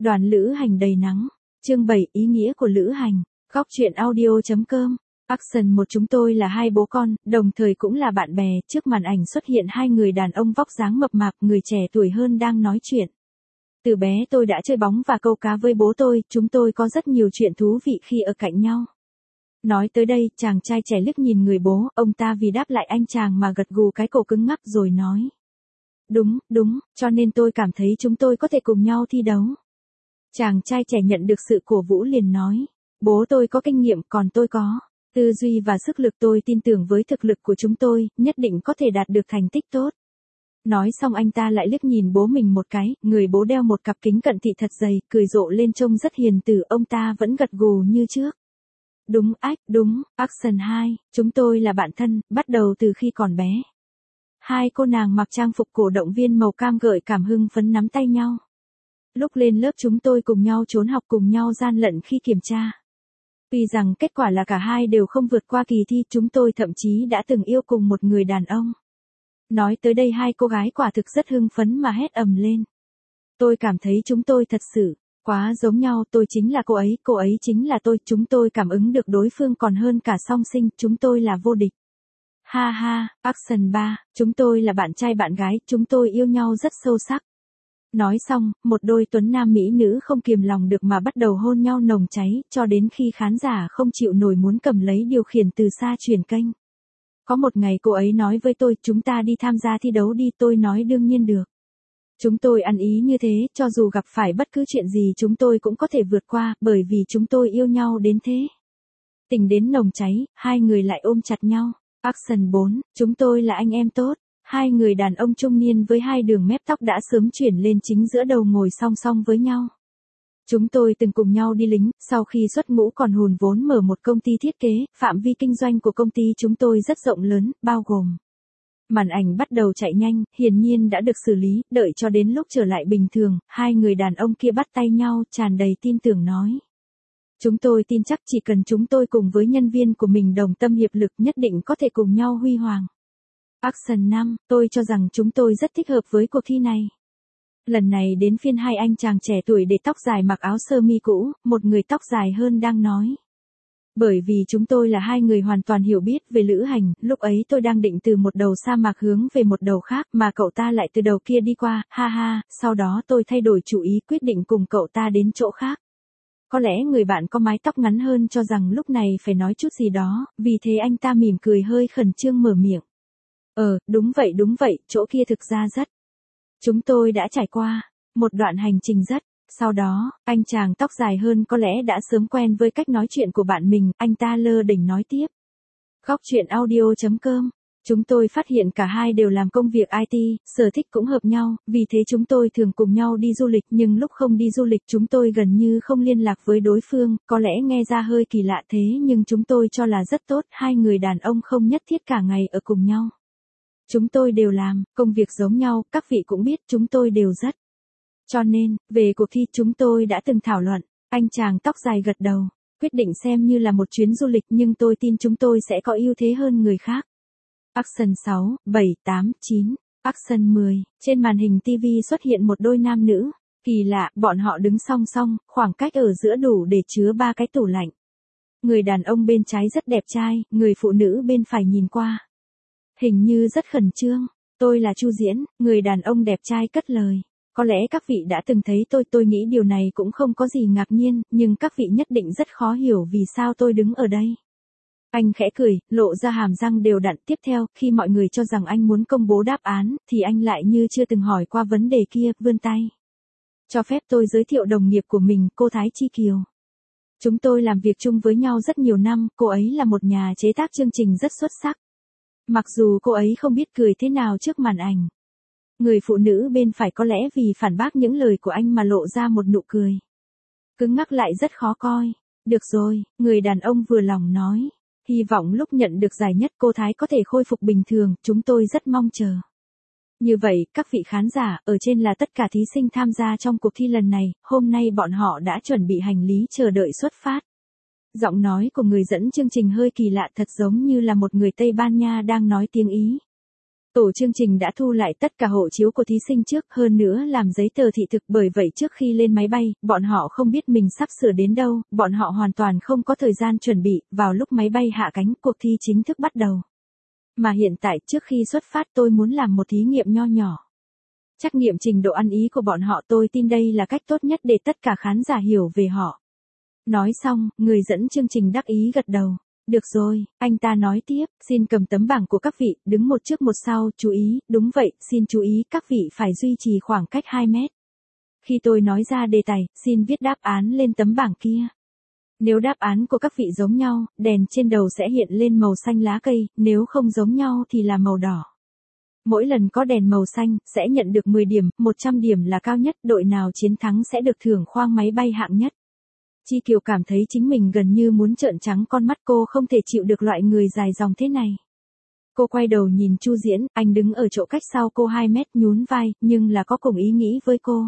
Đoàn lữ hành đầy nắng. Chương 7 ý nghĩa của lữ hành. Góc truyện audio.com. Action một chúng tôi là hai bố con, đồng thời cũng là bạn bè, trước màn ảnh xuất hiện hai người đàn ông vóc dáng mập mạp, người trẻ tuổi hơn đang nói chuyện. Từ bé tôi đã chơi bóng và câu cá với bố tôi, chúng tôi có rất nhiều chuyện thú vị khi ở cạnh nhau. Nói tới đây, chàng trai trẻ liếc nhìn người bố, ông ta vì đáp lại anh chàng mà gật gù cái cổ cứng ngắc rồi nói. Đúng, cho nên tôi cảm thấy chúng tôi có thể cùng nhau thi đấu. Chàng trai trẻ nhận được sự cổ vũ liền nói. Bố tôi có kinh nghiệm còn tôi có tư duy và sức lực, tôi tin tưởng với thực lực của chúng tôi, nhất định có thể đạt được thành tích tốt. Nói xong anh ta lại liếc nhìn bố mình một cái, người bố đeo một cặp kính cận thị thật dày, cười rộ lên trông rất hiền từ, ông ta vẫn gật gù như trước. Đúng, Action 2, chúng tôi là bạn thân, bắt đầu từ khi còn bé. Hai cô nàng mặc trang phục cổ động viên màu cam gợi cảm hưng phấn nắm tay nhau. Lúc lên lớp chúng tôi cùng nhau trốn học, cùng nhau gian lận khi kiểm tra. Tuy rằng kết quả là cả hai đều không vượt qua kỳ thi, chúng tôi thậm chí đã từng yêu cùng một người đàn ông. Nói tới đây hai cô gái quả thực rất hưng phấn mà hét ầm lên. Tôi cảm thấy chúng tôi thật sự quá giống nhau, tôi chính là cô ấy chính là tôi, chúng tôi cảm ứng được đối phương còn hơn cả song sinh, chúng tôi là vô địch. Ha, Action 3, chúng tôi là bạn trai bạn gái, chúng tôi yêu nhau rất sâu sắc. Nói xong, một đôi tuấn nam mỹ nữ không kiềm lòng được mà bắt đầu hôn nhau nồng cháy, cho đến khi khán giả không chịu nổi muốn cầm lấy điều khiển từ xa chuyển kênh. Có một ngày cô ấy nói với tôi, chúng ta đi tham gia thi đấu đi, tôi nói đương nhiên được. Chúng tôi ăn ý như thế, cho dù gặp phải bất cứ chuyện gì chúng tôi cũng có thể vượt qua, bởi vì chúng tôi yêu nhau đến thế. Tình đến nồng cháy, hai người lại ôm chặt nhau. Action 4, chúng tôi là anh em tốt. Hai người đàn ông trung niên với hai đường mép tóc đã sớm chuyển lên chính giữa đầu ngồi song song với nhau. Chúng tôi từng cùng nhau đi lính, sau khi xuất ngũ còn hùn vốn mở một công ty thiết kế, phạm vi kinh doanh của công ty chúng tôi rất rộng lớn, bao gồm. Màn ảnh bắt đầu chạy nhanh, hiển nhiên đã được xử lý, đợi cho đến lúc trở lại bình thường, hai người đàn ông kia bắt tay nhau, tràn đầy tin tưởng nói. Chúng tôi tin chắc chỉ cần chúng tôi cùng với nhân viên của mình đồng tâm hiệp lực nhất định có thể cùng nhau huy hoàng. Action 5, tôi cho rằng chúng tôi rất thích hợp với cuộc thi này. Lần này đến phiên hai anh chàng trẻ tuổi để tóc dài mặc áo sơ mi cũ, một người tóc dài hơn đang nói. Bởi vì chúng tôi là hai người hoàn toàn hiểu biết về lữ hành, lúc ấy tôi đang định từ một đầu sa mạc hướng về một đầu khác mà cậu ta lại từ đầu kia đi qua, ha, sau đó tôi thay đổi chủ ý quyết định cùng cậu ta đến chỗ khác. Có lẽ người bạn có mái tóc ngắn hơn cho rằng lúc này phải nói chút gì đó, vì thế anh ta mỉm cười hơi khẩn trương mở miệng. Đúng vậy, chỗ kia thực ra rất. Chúng tôi đã trải qua một đoạn hành trình rất. Sau đó, anh chàng tóc dài hơn có lẽ đã sớm quen với cách nói chuyện của bạn mình, anh ta lơ đễnh nói tiếp. Góc truyện audio.com. Chúng tôi phát hiện cả hai đều làm công việc IT, sở thích cũng hợp nhau, vì thế chúng tôi thường cùng nhau đi du lịch, nhưng lúc không đi du lịch chúng tôi gần như không liên lạc với đối phương, có lẽ nghe ra hơi kỳ lạ thế nhưng chúng tôi cho là rất tốt, hai người đàn ông không nhất thiết cả ngày ở cùng nhau. Chúng tôi đều làm công việc giống nhau, các vị cũng biết chúng tôi đều rất. Cho nên, về cuộc thi chúng tôi đã từng thảo luận, anh chàng tóc dài gật đầu, quyết định xem như là một chuyến du lịch nhưng tôi tin chúng tôi sẽ có ưu thế hơn người khác. Action 6, 7, 8, 9, Action 10, trên màn hình TV xuất hiện một đôi nam nữ, kỳ lạ, bọn họ đứng song song, khoảng cách ở giữa đủ để chứa 3 cái tủ lạnh. Người đàn ông bên trái rất đẹp trai, người phụ nữ bên phải nhìn qua. Hình như rất khẩn trương, tôi là Chu Diễn, người đàn ông đẹp trai cất lời. Có lẽ các vị đã từng thấy tôi nghĩ điều này cũng không có gì ngạc nhiên, nhưng các vị nhất định rất khó hiểu vì sao tôi đứng ở đây. Anh khẽ cười, lộ ra hàm răng đều đặn, tiếp theo, khi mọi người cho rằng anh muốn công bố đáp án, thì anh lại như chưa từng hỏi qua vấn đề kia, vươn tay. Cho phép tôi giới thiệu đồng nghiệp của mình, cô Thái Chi Kiều. Chúng tôi làm việc chung với nhau rất nhiều năm, cô ấy là một nhà chế tác chương trình rất xuất sắc. Mặc dù cô ấy không biết cười thế nào trước màn ảnh. Người phụ nữ bên phải có lẽ vì phản bác những lời của anh mà lộ ra một nụ cười. Cứng ngắc lại rất khó coi. Được rồi, người đàn ông vừa lòng nói. Hy vọng lúc nhận được giải nhất cô Thái có thể khôi phục bình thường, chúng tôi rất mong chờ. Như vậy, các vị khán giả, ở trên là tất cả thí sinh tham gia trong cuộc thi lần này, hôm nay bọn họ đã chuẩn bị hành lý chờ đợi xuất phát. Giọng nói của người dẫn chương trình hơi kỳ lạ, thật giống như là một người Tây Ban Nha đang nói tiếng Ý. Tổ chương trình đã thu lại tất cả hộ chiếu của thí sinh trước, hơn nữa làm giấy tờ thị thực, bởi vậy trước khi lên máy bay, bọn họ không biết mình sắp sửa đến đâu, bọn họ hoàn toàn không có thời gian chuẩn bị, vào lúc máy bay hạ cánh, cuộc thi chính thức bắt đầu. Mà hiện tại, trước khi xuất phát tôi muốn làm một thí nghiệm nho nhỏ. Trắc nghiệm trình độ ăn ý của bọn họ, tôi tin đây là cách tốt nhất để tất cả khán giả hiểu về họ. Nói xong, người dẫn chương trình đắc ý gật đầu. Được rồi, anh ta nói tiếp, xin cầm tấm bảng của các vị, đứng một trước một sau, chú ý, đúng vậy, xin chú ý, các vị phải duy trì khoảng cách 2 mét. Khi tôi nói ra đề tài, xin viết đáp án lên tấm bảng kia. Nếu đáp án của các vị giống nhau, đèn trên đầu sẽ hiện lên màu xanh lá cây, nếu không giống nhau thì là màu đỏ. Mỗi lần có đèn màu xanh, sẽ nhận được 10 điểm, 100 điểm là cao nhất, đội nào chiến thắng sẽ được thưởng khoang máy bay hạng nhất. Chi Kiều cảm thấy chính mình gần như muốn trợn trắng con mắt, cô không thể chịu được loại người dài dòng thế này. Cô quay đầu nhìn Chu Diễn, anh đứng ở chỗ cách sau cô 2 mét, nhún vai, nhưng là có cùng ý nghĩ với cô.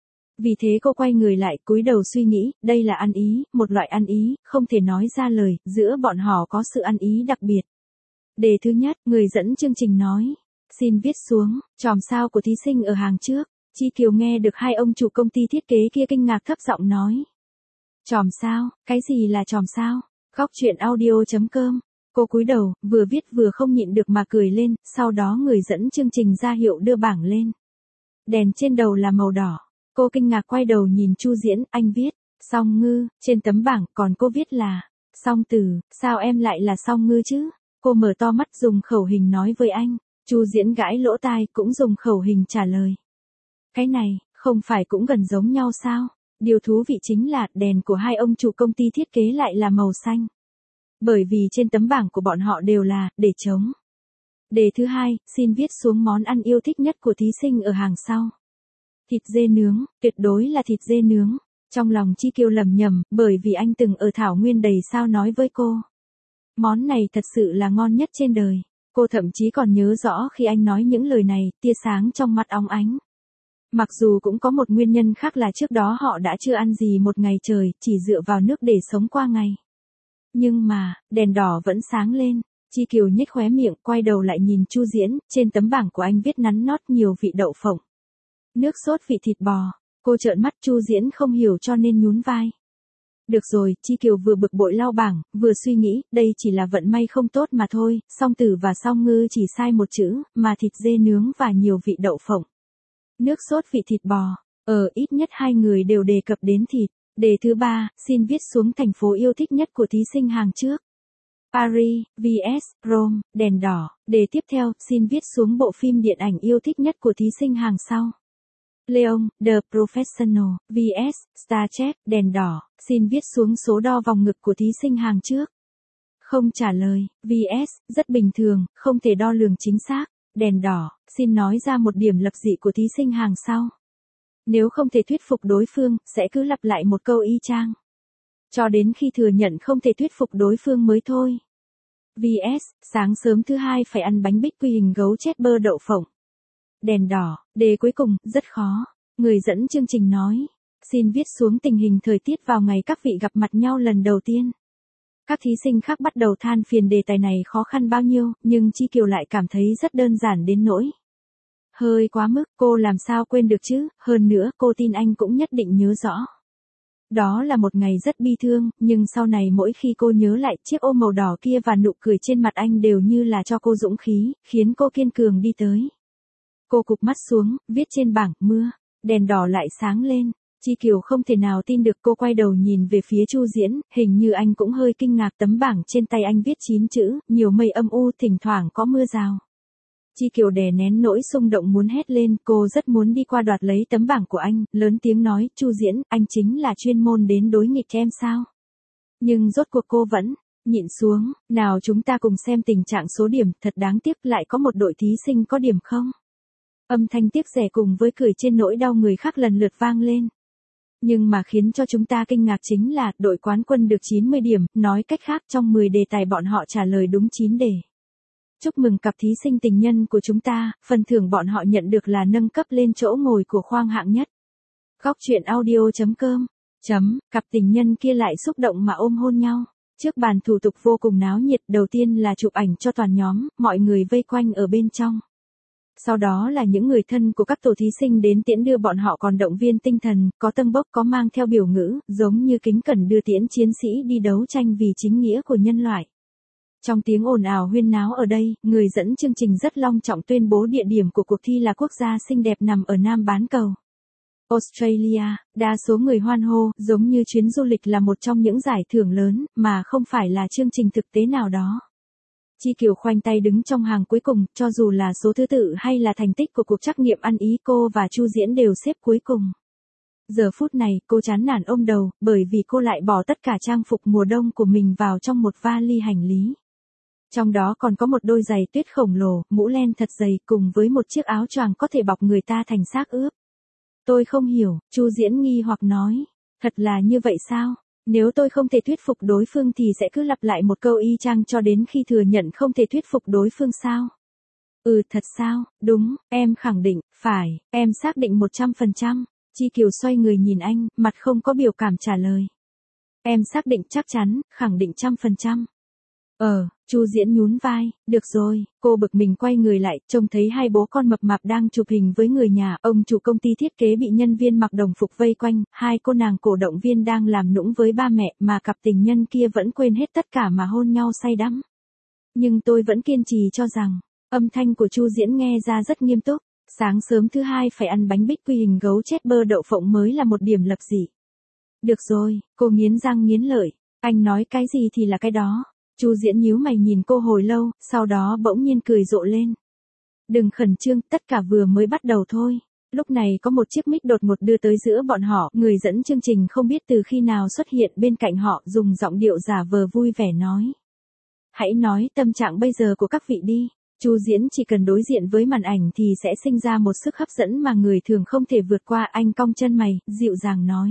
Vì thế cô quay người lại, cúi đầu suy nghĩ, đây là ăn ý, một loại ăn ý, không thể nói ra lời, giữa bọn họ có sự ăn ý đặc biệt. Đề thứ nhất, người dẫn chương trình nói, xin viết xuống, chòm sao của thí sinh ở hàng trước. Chi Kiều nghe được hai ông chủ công ty thiết kế kia kinh ngạc thấp giọng nói. Chòm sao, cái gì là chòm sao? Góc chuyện audio.com. Cô cúi đầu, vừa viết vừa không nhịn được mà cười lên, sau đó người dẫn chương trình ra hiệu đưa bảng lên. Đèn trên đầu là màu đỏ. Cô kinh ngạc quay đầu nhìn Chu Diễn, anh viết, Song Ngư, trên tấm bảng, còn cô viết là, Song Tử, sao em lại là Song Ngư chứ? Cô mở to mắt dùng khẩu hình nói với anh. Chu Diễn gãi lỗ tai cũng dùng khẩu hình trả lời. Cái này, không phải cũng gần giống nhau sao? Điều thú vị chính là, đèn của hai ông chủ công ty thiết kế lại là màu xanh. Bởi vì trên tấm bảng của bọn họ đều là, để trống. Đề thứ hai, xin viết xuống món ăn yêu thích nhất của thí sinh ở hàng sau. Thịt dê nướng, tuyệt đối là thịt dê nướng. Trong lòng Chi Kiều lầm nhầm, bởi vì anh từng ở Thảo Nguyên đầy sao nói với cô. Món này thật sự là ngon nhất trên đời. Cô thậm chí còn nhớ rõ khi anh nói những lời này, tia sáng trong mắt óng ánh. Mặc dù cũng có một nguyên nhân khác là trước đó họ đã chưa ăn gì một ngày trời, chỉ dựa vào nước để sống qua ngày. Nhưng mà, đèn đỏ vẫn sáng lên. Chi Kiều nhếch khóe miệng, quay đầu lại nhìn Chu Diễn, trên tấm bảng của anh viết nắn nót nhiều vị đậu phộng. Nước sốt vị thịt bò. Cô trợn mắt, Chu Diễn không hiểu cho nên nhún vai. Được rồi, Chi Kiều vừa bực bội lau bảng, vừa suy nghĩ, đây chỉ là vận may không tốt mà thôi, Song Tử và Song Ngư chỉ sai một chữ, mà thịt dê nướng và nhiều vị đậu phộng. Nước sốt vị thịt bò, ít nhất hai người đều đề cập đến thịt. Đề thứ ba, xin viết xuống thành phố yêu thích nhất của thí sinh hàng trước. Paris, vs, Rome, đèn đỏ. Đề tiếp theo, xin viết xuống bộ phim điện ảnh yêu thích nhất của thí sinh hàng sau. Leon, The Professional, vs, Star Trek, đèn đỏ. Xin viết xuống số đo vòng ngực của thí sinh hàng trước. Không trả lời, vs, rất bình thường, không thể đo lường chính xác. Đèn đỏ, xin nói ra một điểm lập dị của thí sinh hàng sau. Nếu không thể thuyết phục đối phương, sẽ cứ lặp lại một câu y chang. Cho đến khi thừa nhận không thể thuyết phục đối phương mới thôi. vs, sáng sớm thứ hai phải ăn bánh bích quy hình gấu chết bơ đậu phộng. Đèn đỏ, đề cuối cùng, rất khó. Người dẫn chương trình nói, xin viết xuống tình hình thời tiết vào ngày các vị gặp mặt nhau lần đầu tiên. Các thí sinh khác bắt đầu than phiền đề tài này khó khăn bao nhiêu, nhưng Chi Kiều lại cảm thấy rất đơn giản đến nỗi. Hơi quá mức, cô làm sao quên được chứ, hơn nữa cô tin anh cũng nhất định nhớ rõ. Đó là một ngày rất bi thương, nhưng sau này mỗi khi cô nhớ lại chiếc ô màu đỏ kia và nụ cười trên mặt anh đều như là cho cô dũng khí, khiến cô kiên cường đi tới. Cô cụp mắt xuống, viết trên bảng, mưa, đèn đỏ lại sáng lên. Chi Kiều không thể nào tin được, cô quay đầu nhìn về phía Chu Diễn, hình như anh cũng hơi kinh ngạc. Tấm bảng trên tay anh viết 9 chữ, nhiều mây âm u, thỉnh thoảng có mưa rào. Chi Kiều đè nén nỗi xung động muốn hét lên, cô rất muốn đi qua đoạt lấy tấm bảng của anh, lớn tiếng nói, Chu Diễn, anh chính là chuyên môn đến đối nghịch em sao? Nhưng rốt cuộc cô vẫn nhịn xuống, nào chúng ta cùng xem tình trạng số điểm, thật đáng tiếc lại có một đội thí sinh có điểm không? Âm thanh tiếc rẻ cùng với cười trên nỗi đau người khác lần lượt vang lên. Nhưng mà khiến cho chúng ta kinh ngạc chính là, đội quán quân được 90 điểm, nói cách khác trong 10 đề tài bọn họ trả lời đúng 9 đề. Chúc mừng cặp thí sinh tình nhân của chúng ta, phần thưởng bọn họ nhận được là nâng cấp lên chỗ ngồi của khoang hạng nhất. Góc chuyện audio.com. Cặp tình nhân kia lại xúc động mà ôm hôn nhau. Trước bàn thủ tục vô cùng náo nhiệt, đầu tiên là chụp ảnh cho toàn nhóm, mọi người vây quanh ở bên trong. Sau đó là những người thân của các tổ thí sinh đến tiễn đưa bọn họ, còn động viên tinh thần, có tâng bốc, có mang theo biểu ngữ, giống như kính cẩn đưa tiễn chiến sĩ đi đấu tranh vì chính nghĩa của nhân loại. Trong tiếng ồn ào huyên náo ở đây, người dẫn chương trình rất long trọng tuyên bố địa điểm của cuộc thi là quốc gia xinh đẹp nằm ở Nam bán cầu Australia. Đa số người hoan hô, giống như chuyến du lịch là một trong những giải thưởng lớn, mà không phải là chương trình thực tế nào đó. Chi Kiều khoanh tay đứng trong hàng cuối cùng, cho dù là số thứ tự hay là thành tích của cuộc trắc nghiệm ăn ý, cô và Chu Diễn đều xếp cuối cùng. Giờ phút này, cô chán nản ôm đầu, bởi vì cô lại bỏ tất cả trang phục mùa đông của mình vào trong một vali hành lý. Trong đó còn có một đôi giày tuyết khổng lồ, mũ len thật dày, cùng với một chiếc áo choàng có thể bọc người ta thành xác ướp. Tôi không hiểu, Chu Diễn nghi hoặc nói. Thật là như vậy sao? Nếu tôi không thể thuyết phục đối phương thì sẽ cứ lặp lại một câu y chang cho đến khi thừa nhận không thể thuyết phục đối phương sao? Ừ, thật sao? Đúng, em khẳng định, phải, em xác định 100%. Chi Kiều xoay người nhìn anh, mặt không có biểu cảm trả lời. Em xác định chắc chắn, khẳng định 100%. Chu Diễn nhún vai, được rồi, cô bực mình quay người lại, trông thấy hai bố con mập mạp đang chụp hình với người nhà, ông chủ công ty thiết kế bị nhân viên mặc đồng phục vây quanh, hai cô nàng cổ động viên đang làm nũng với ba mẹ, mà cặp tình nhân kia vẫn quên hết tất cả mà hôn nhau say đắm. Nhưng tôi vẫn kiên trì cho rằng, âm thanh của Chu Diễn nghe ra rất nghiêm túc, sáng sớm thứ hai phải ăn bánh bích quy hình gấu chết bơ đậu phộng mới là một điểm lập dị. Được rồi, cô nghiến răng nghiến lợi, anh nói cái gì thì là cái đó. Chu Diễn nhíu mày nhìn cô hồi lâu, sau đó bỗng nhiên cười rộ lên. Đừng khẩn trương, tất cả vừa mới bắt đầu thôi. Lúc này có một chiếc mic đột ngột đưa tới giữa bọn họ, người dẫn chương trình không biết từ khi nào xuất hiện bên cạnh họ, dùng giọng điệu giả vờ vui vẻ nói. Hãy nói tâm trạng bây giờ của các vị đi. Chu Diễn chỉ cần đối diện với màn ảnh thì sẽ sinh ra một sức hấp dẫn mà người thường không thể vượt qua. Anh cong chân mày, dịu dàng nói.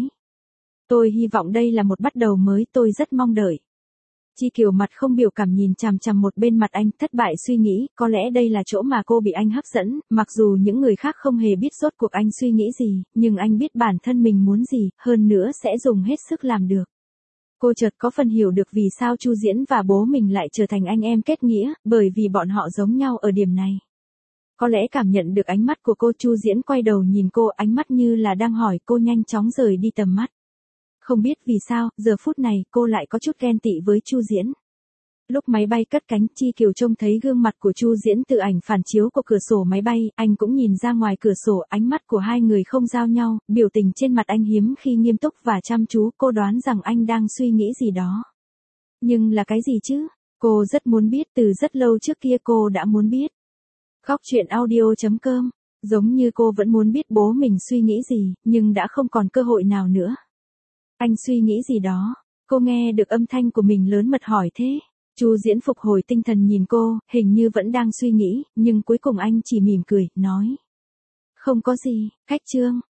Tôi hy vọng đây là một bắt đầu mới, tôi rất mong đợi. Chi Kiều mặt không biểu cảm nhìn chằm chằm một bên mặt anh, thất bại suy nghĩ, có lẽ đây là chỗ mà cô bị anh hấp dẫn, mặc dù những người khác không hề biết rốt cuộc anh suy nghĩ gì, nhưng anh biết bản thân mình muốn gì, hơn nữa sẽ dùng hết sức làm được. Cô chợt có phần hiểu được vì sao Chu Diễn và bố mình lại trở thành anh em kết nghĩa, bởi vì bọn họ giống nhau ở điểm này. Có lẽ cảm nhận được ánh mắt của cô, Chu Diễn quay đầu nhìn cô, ánh mắt như là đang hỏi cô nhanh chóng rời đi tầm mắt. Không biết vì sao, giờ phút này cô lại có chút ghen tị với Chu Diễn. Lúc máy bay cất cánh, Chi Kiều trông thấy gương mặt của Chu Diễn từ ảnh phản chiếu của cửa sổ máy bay, anh cũng nhìn ra ngoài cửa sổ, ánh mắt của hai người không giao nhau, biểu tình trên mặt anh hiếm khi nghiêm túc và chăm chú, cô đoán rằng anh đang suy nghĩ gì đó. Nhưng là cái gì chứ? Cô rất muốn biết, từ rất lâu trước kia cô đã muốn biết. Góc truyện audio.com, giống như cô vẫn muốn biết bố mình suy nghĩ gì, nhưng đã không còn cơ hội nào nữa. Anh suy nghĩ gì đó? Cô nghe được âm thanh của mình lớn mật hỏi thế. Chu Diễn phục hồi tinh thần nhìn cô, hình như vẫn đang suy nghĩ, nhưng cuối cùng anh chỉ mỉm cười, nói. Không có gì, khách trương.